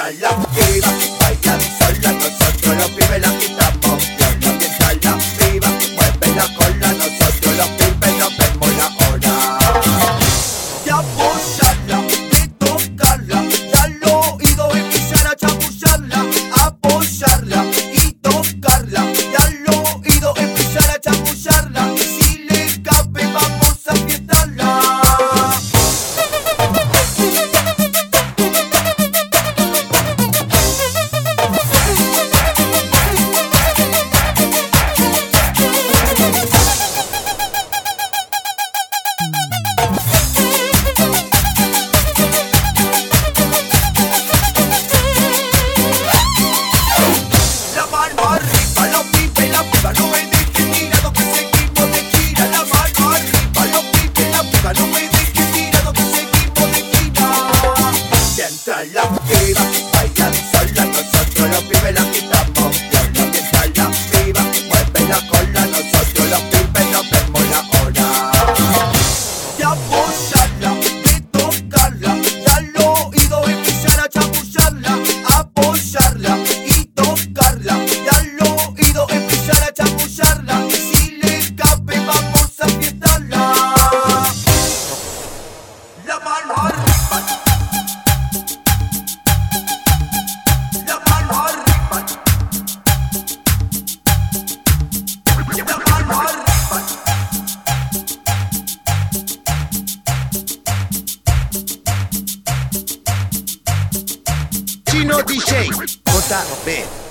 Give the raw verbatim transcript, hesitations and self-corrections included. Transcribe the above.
Mientras las pibas bailan solas, nosotros los pibes la quitamos viola. Mientras las pibas mueven la cola, nosotros los pibes nos vemos la hora. De apoyarla, de tocarla, de al oído empezar a chamullarla. Apoyarla y tocarla, de al oído empezar a chamullarla. Si le cabe vamos a fiestarla. La mano arriba, los pibes, la piba, no me dejen tirado que seguimos de gira. La mano arriba, los pibes, la piba, no me dejen tirado que seguimos de gira. Mientras las pibas bailan solas, nosotros los pibes la quitamos viola. Mientras las pibas mueven la cola, nosotros los pibes nos vemos la hora. De apoyarla, de tocarla, de al oído empezar a chamullarla. Apoyarla y tocarla, de al oído empezar a chamullarla. Si le cabe vamos a fiestarla. La mano arriba, la mano arriba, la mano arriba. Chino D J J B